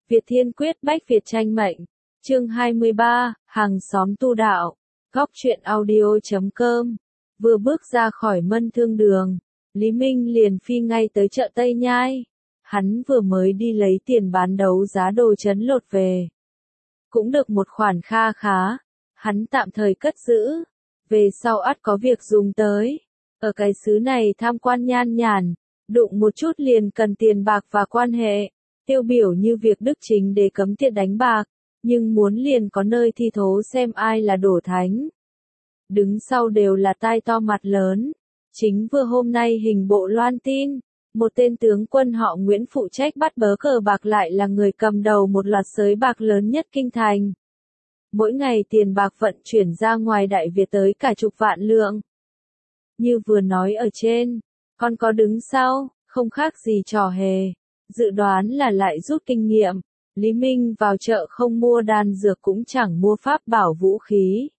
Việt Thiên Quyết Bách Việt Tranh Mệnh. Chương 23, Hàng xóm tu đạo. Góc truyện audio.com. Vừa bước ra khỏi Mân Thương Đường, Lý Minh liền phi ngay tới chợ Tây Nhai. Hắn vừa mới đi lấy tiền bán đấu giá đồ trấn lột về. Cũng được một khoản kha khá, hắn tạm thời cất giữ. Về sau ắt có việc dùng tới. Ở cái xứ này tham quan nhan nhản, đụng một chút liền cần tiền bạc và quan hệ. Tiêu biểu như việc Đức Chính Đế cấm tiệt đánh bạc, nhưng muốn liền có nơi thi thố xem ai là đổ thánh. Đứng sau đều là tai to mặt lớn. Chính vừa hôm nay hình bộ loan tin, một tên tướng quân họ Nguyễn phụ trách bắt bớ cờ bạc lại là người cầm đầu một loạt sới bạc lớn nhất kinh thành. Mỗi ngày tiền bạc vận chuyển ra ngoài Đại Việt tới cả chục vạn lượng. Như vừa nói ở trên, còn có đứng sau, không khác gì trò hề. Dự đoán là lại rút kinh nghiệm. Lý Minh vào chợ không mua đan dược cũng chẳng mua pháp bảo vũ khí.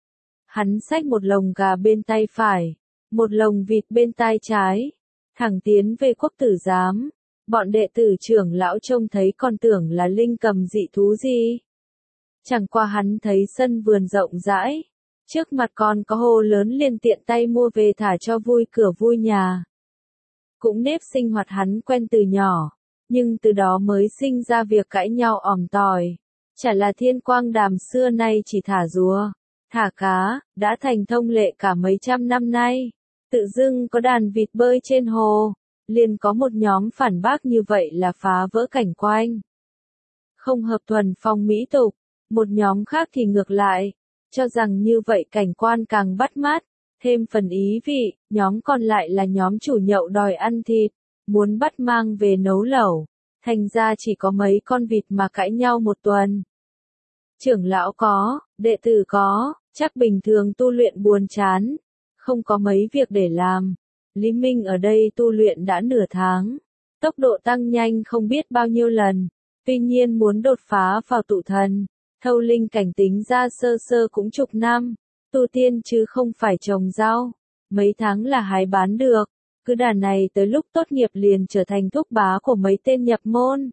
Hắn xách một lồng gà bên tay phải, một lồng vịt bên tay trái, thẳng tiến về Quốc Tử Giám. Bọn đệ tử trưởng lão trông thấy còn tưởng là linh cầm dị thú gì. Chẳng qua hắn thấy sân vườn rộng rãi, trước mặt còn có hồ lớn liền tiện tay mua về thả cho vui cửa vui nhà. Cũng nếp sinh hoạt hắn quen từ nhỏ, nhưng từ đó mới sinh ra việc cãi nhau ỏm tỏi. Chả là Thiên Quang Đàm xưa nay chỉ thả rùa, thả cá, đã thành thông lệ cả mấy trăm năm nay. Tự dưng có đàn vịt bơi trên hồ, liền có một nhóm phản bác như vậy là phá vỡ cảnh quanh. Không hợp thuần phong mỹ tục, một nhóm khác thì ngược lại, cho rằng như vậy cảnh quan càng bắt mắt, thêm phần ý vị. Nhóm còn lại là nhóm chủ nhậu đòi ăn thịt, muốn bắt mang về nấu lẩu, thành ra chỉ có mấy con vịt mà cãi nhau một tuần. Trưởng lão có, đệ tử có, chắc bình thường tu luyện buồn chán, không có mấy việc để làm. Lý Minh ở đây tu luyện đã nửa tháng, tốc độ tăng nhanh không biết bao nhiêu lần, tuy nhiên muốn đột phá vào tụ thần, thâu linh cảnh tính ra sơ sơ cũng chục năm, tu tiên chứ không phải trồng rau, mấy tháng là hái bán được. Cứ đà này tới lúc tốt nghiệp liền trở thành thúc bá của mấy tên nhập môn.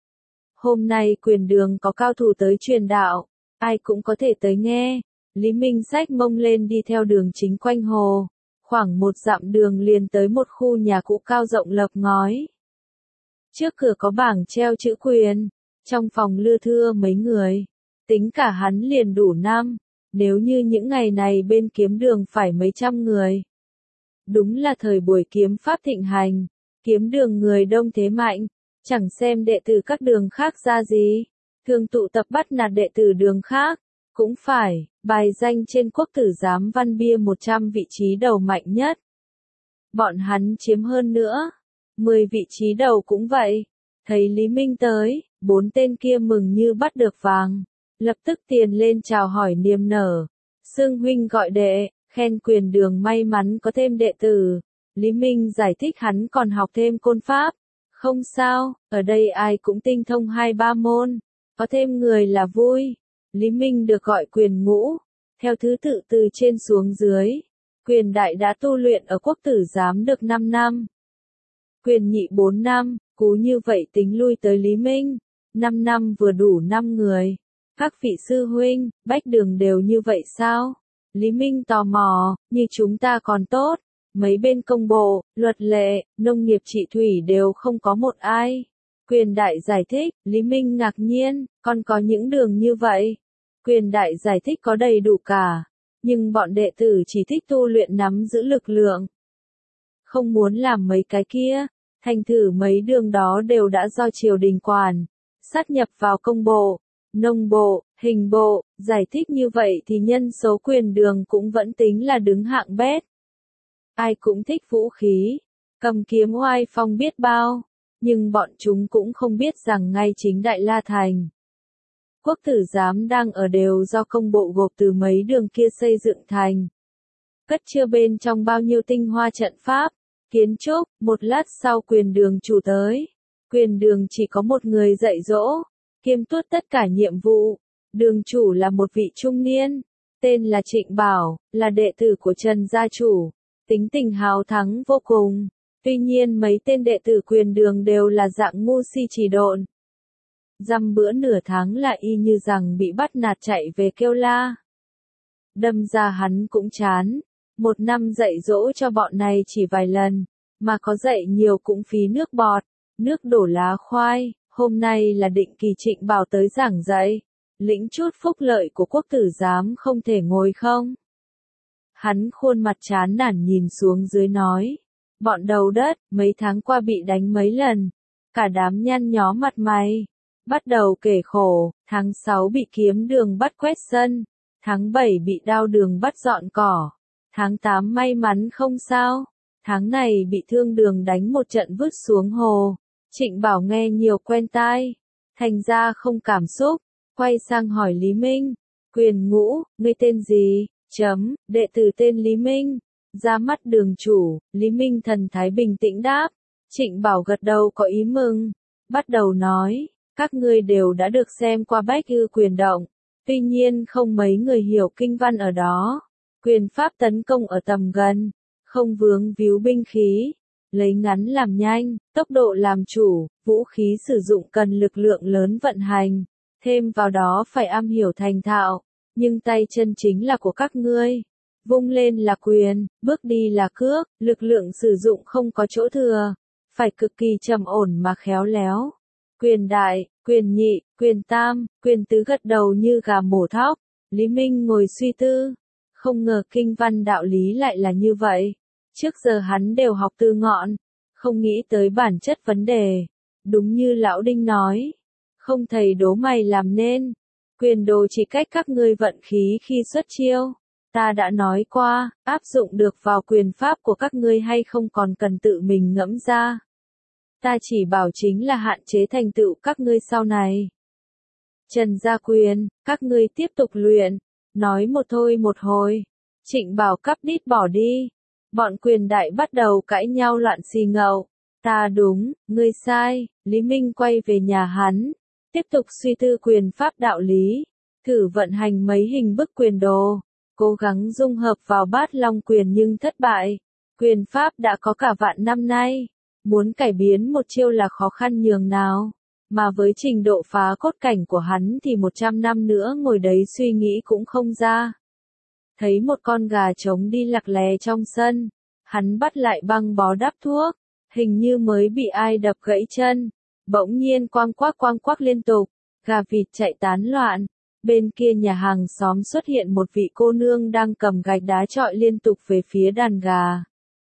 Hôm nay Quyền Đường có cao thủ tới truyền đạo, ai cũng có thể tới nghe. Lý Minh xách mông lên đi theo đường chính quanh hồ, khoảng một dặm đường liền tới một khu nhà cũ cao rộng lợp ngói. Trước cửa có bảng treo chữ Quyền, trong phòng lưa thưa mấy người, tính cả hắn liền đủ năm, nếu như những ngày này bên Kiếm Đường phải mấy trăm người. Đúng là thời buổi kiếm pháp thịnh hành, Kiếm Đường người đông thế mạnh, chẳng xem đệ tử các đường khác ra gì, thường tụ tập bắt nạt đệ tử đường khác, cũng phải, bài danh trên Quốc Tử Giám văn bia 100 vị trí đầu mạnh nhất. Bọn hắn chiếm hơn nữa, 10 vị trí đầu cũng vậy, thấy Lý Minh tới, 4 tên kia mừng như bắt được vàng, lập tức tiền lên chào hỏi niềm nở, xưng huynh gọi đệ. Khen Quyền Đường may mắn có thêm đệ tử. Lý Minh giải thích hắn còn học thêm côn pháp. Không sao, ở đây ai cũng tinh thông 2-3 môn. Có thêm người là vui. Lý Minh được gọi Quyền Ngũ, theo thứ tự từ trên xuống dưới. Quyền Đại đã tu luyện ở Quốc Tử Giám được 5 năm. Quyền Nhị 4 năm, cú như vậy tính lui tới Lý Minh. 5 năm vừa đủ 5 người. Các vị sư huynh, Bách Đường đều như vậy sao? Lý Minh tò mò, như chúng ta còn tốt, mấy bên công bộ, luật lệ, nông nghiệp trị thủy đều không có một ai. Quyền Đại giải thích, Lý Minh ngạc nhiên, còn có những đường như vậy. Quyền Đại giải thích có đầy đủ cả, nhưng bọn đệ tử chỉ thích tu luyện nắm giữ lực lượng. Không muốn làm mấy cái kia, thành thử mấy đường đó đều đã do triều đình quản, sát nhập vào công bộ, nông bộ, hình bộ. Giải thích như vậy thì nhân số Quyền Đường cũng vẫn tính là đứng hạng bét. Ai cũng thích vũ khí, cầm kiếm oai phong biết bao, nhưng bọn chúng cũng không biết rằng ngay chính Đại La Thành, Quốc Tử Giám đang ở đều do công bộ gộp từ mấy đường kia xây dựng thành. Cất chứa bên trong bao nhiêu tinh hoa trận pháp, kiến trúc. Một lát sau Quyền Đường chủ tới. Quyền Đường chỉ có một người dạy dỗ, kiêm tuốt tất cả nhiệm vụ. Đường chủ là một vị trung niên, tên là Trịnh Bảo, là đệ tử của Trần gia chủ, tính tình hào thắng vô cùng. Tuy nhiên mấy tên đệ tử Quyền Đường đều là dạng ngu si chỉ độn. Dăm bữa nửa tháng là y như rằng bị bắt nạt chạy về kêu la. Đâm ra hắn cũng chán, một năm dạy dỗ cho bọn này chỉ vài lần, mà có dạy nhiều cũng phí nước bọt, nước đổ lá khoai, hôm nay là định kỳ Trịnh Bảo tới giảng dạy, lĩnh chút phúc lợi của quốc tử giám không thể ngồi không? Hắn khuôn mặt chán nản nhìn xuống dưới nói, bọn đầu đất, mấy tháng qua bị đánh mấy lần, cả đám nhăn nhó mặt mày, bắt đầu kể khổ, tháng 6 bị kiếm đường bắt quét sân, tháng 7 bị đao đường bắt dọn cỏ, tháng 8 may mắn không sao, tháng này bị thương đường đánh một trận vứt xuống hồ. Trịnh Bảo nghe nhiều quen tai, thành ra không cảm xúc, quay sang hỏi Lý Minh, Quyền Ngũ, ngươi tên gì? Đệ tử tên Lý Minh, ra mắt đường chủ. Lý Minh thần thái bình tĩnh đáp. Trịnh Bảo gật đầu có ý mừng, bắt đầu nói, các ngươi đều đã được xem qua Bách Ư Quyền Động, tuy nhiên không mấy người hiểu kinh văn ở đó. Quyền pháp tấn công ở tầm gần, không vướng víu binh khí, lấy ngắn làm nhanh, tốc độ làm chủ, vũ khí sử dụng cần lực lượng lớn vận hành, thêm vào đó phải am hiểu thành thạo, nhưng tay chân chính là của các ngươi. Vung lên là quyền, bước đi là cước, lực lượng sử dụng không có chỗ thừa, phải cực kỳ trầm ổn mà khéo léo. Quyền đại, quyền nhị, quyền tam, quyền tứ gật đầu như gà mổ thóc. Lý Minh ngồi suy tư, không ngờ kinh văn đạo lý lại là như vậy. Trước giờ hắn đều học từ ngọn, không nghĩ tới bản chất vấn đề. Đúng như lão Đinh nói, không thầy đố mày làm nên, quyền đồ chỉ cách các ngươi vận khí khi xuất chiêu. Ta đã nói qua, áp dụng được vào quyền pháp của các ngươi hay không còn cần tự mình ngẫm ra. Ta chỉ bảo chính là hạn chế thành tựu các ngươi sau này. Trần gia quyền, các ngươi tiếp tục luyện, nói một thôi một hồi. Trịnh Bảo cắp đít bỏ đi. Bọn quyền đại bắt đầu cãi nhau loạn xì ngầu. Ta đúng, ngươi sai. Lý Minh quay về nhà hắn, tiếp tục suy tư quyền pháp đạo lý, thử vận hành mấy hình bức quyền đồ, cố gắng dung hợp vào Bát Long quyền nhưng thất bại. Quyền pháp đã có cả vạn năm nay, muốn cải biến một chiêu là khó khăn nhường nào, mà với trình độ phá cốt cảnh của hắn thì 100 năm nữa ngồi đấy suy nghĩ cũng không ra. Thấy một con gà trống đi lặc lè trong sân, hắn bắt lại băng bó đắp thuốc, hình như mới bị ai đập gãy chân, bỗng nhiên quang quắc liên tục, gà vịt chạy tán loạn. Bên kia nhà hàng xóm xuất hiện một vị cô nương đang cầm gạch đá chọi liên tục về phía đàn gà.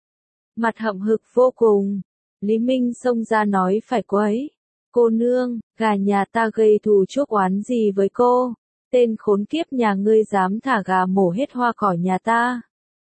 Mặt hậm hực vô cùng, Lý Minh xông ra nói phải quấy. Cô nương, gà nhà ta gây thù chuốc oán gì với cô? Tên khốn kiếp nhà ngươi dám thả gà mổ hết hoa cỏ nhà ta.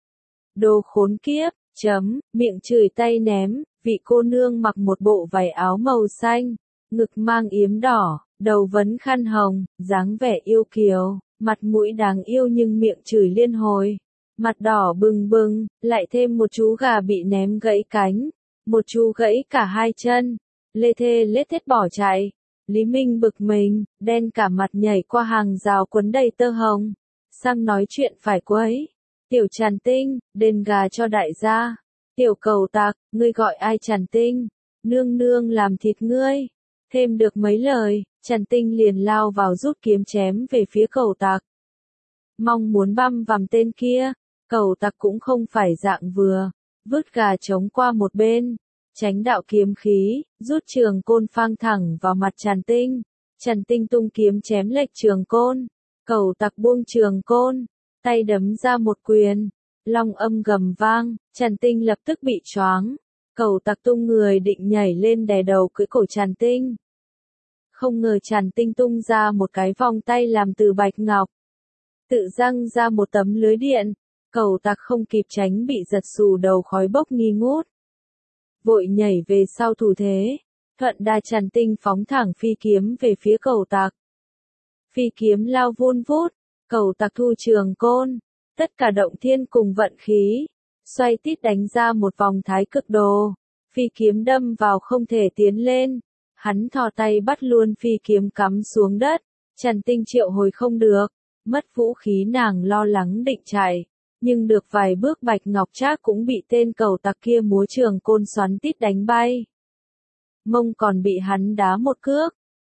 Đồ khốn kiếp, miệng chửi tay ném, vị cô nương mặc một bộ váy áo màu xanh, ngực mang yếm đỏ, đầu vấn khăn hồng, dáng vẻ yêu kiều, mặt mũi đáng yêu nhưng miệng chửi liên hồi. Mặt đỏ bừng bừng, lại thêm một chú gà bị ném gãy cánh, một chú gãy cả hai chân, lê thê lết thết bỏ chạy. Lý Minh bực mình, đen cả mặt nhảy qua hàng rào quấn đầy tơ hồng, sang nói chuyện phải quấy. Tiểu Tràn Tinh, đền gà cho đại gia. Tiểu Cầu Tặc, ngươi gọi ai Tràn Tinh? Nương nương làm thịt ngươi. Thêm được mấy lời, Tràn Tinh liền lao vào rút kiếm chém về phía Cầu Tặc. Mong muốn băm vằm tên kia, Cầu Tặc cũng không phải dạng vừa, vứt gà trống qua một bên, tránh đạo kiếm khí, rút trường côn phang thẳng vào mặt Tràn Tinh. Tràn Tinh tung kiếm chém lệch trường côn, Cầu Tặc buông trường côn, tay đấm ra một quyền, long âm gầm vang, Tràn Tinh lập tức bị choáng. Cầu Tặc tung người định nhảy lên đè đầu cưỡi cổ Tràn Tinh. Không ngờ Tràn Tinh tung ra một cái vòng tay làm từ bạch ngọc, tự răng ra một tấm lưới điện. Cầu Tặc không kịp tránh bị giật xù đầu khói bốc nghi ngút, vội nhảy về sau thủ thế, thuận đà Tràn Tinh phóng thẳng phi kiếm về phía Cầu Tặc. Phi kiếm lao vun vút, Cầu Tặc thu trường côn, tất cả động thiên cùng vận khí, xoay tít đánh ra một vòng thái cực đồ. Phi kiếm đâm vào không thể tiến lên, hắn thò tay bắt luôn phi kiếm cắm xuống đất. Tràn Tinh triệu hồi không được, mất vũ khí nàng lo lắng định chạy, nhưng được vài bước Bạch Ngọc Trác cũng bị tên Cầu Tặc kia múa trường côn xoắn tít đánh bay. Mông còn bị hắn đá một cước,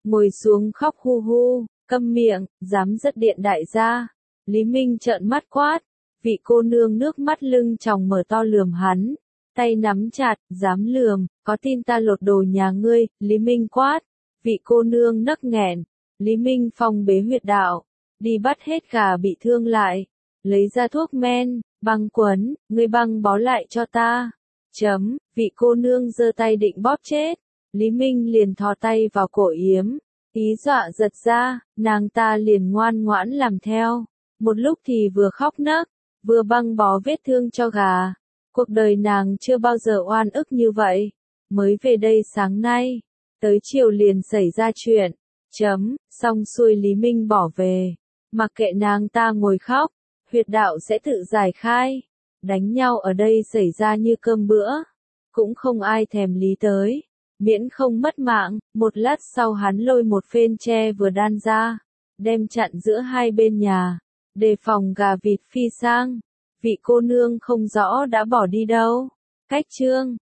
ngồi xuống khóc hu hu, câm miệng, dám dứt điện đại gia. Lý Minh trợn mắt quát, vị cô nương nước mắt lưng tròng mở to lườm hắn, tay nắm chặt, dám lườm, có tin ta lột đồ nhà ngươi, Lý Minh quát, vị cô nương nấc nghẹn, Lý Minh phong bế huyệt đạo, đi bắt hết gà bị thương lại, lấy ra thuốc men, băng quấn, ngươi băng bó lại cho ta. Vị cô nương giơ tay định bóp chết, Lý Minh liền thò tay vào cổ yếm, ý dọa giật ra, nàng ta liền ngoan ngoãn làm theo, một lúc thì vừa khóc nấc, vừa băng bó vết thương cho gà. Cuộc đời nàng chưa bao giờ oan ức như vậy, mới về đây sáng nay, tới chiều liền xảy ra chuyện. Xong xuôi Lý Minh bỏ về, mặc kệ nàng ta ngồi khóc, huyệt đạo sẽ tự giải khai. Đánh nhau ở đây xảy ra như cơm bữa, cũng không ai thèm lý tới, miễn không mất mạng. Một lát sau hắn lôi một phên tre vừa đan ra, đem chặn giữa hai bên nhà, đề phòng gà vịt phi sang. Vị cô nương không rõ đã bỏ đi đâu. Cách chương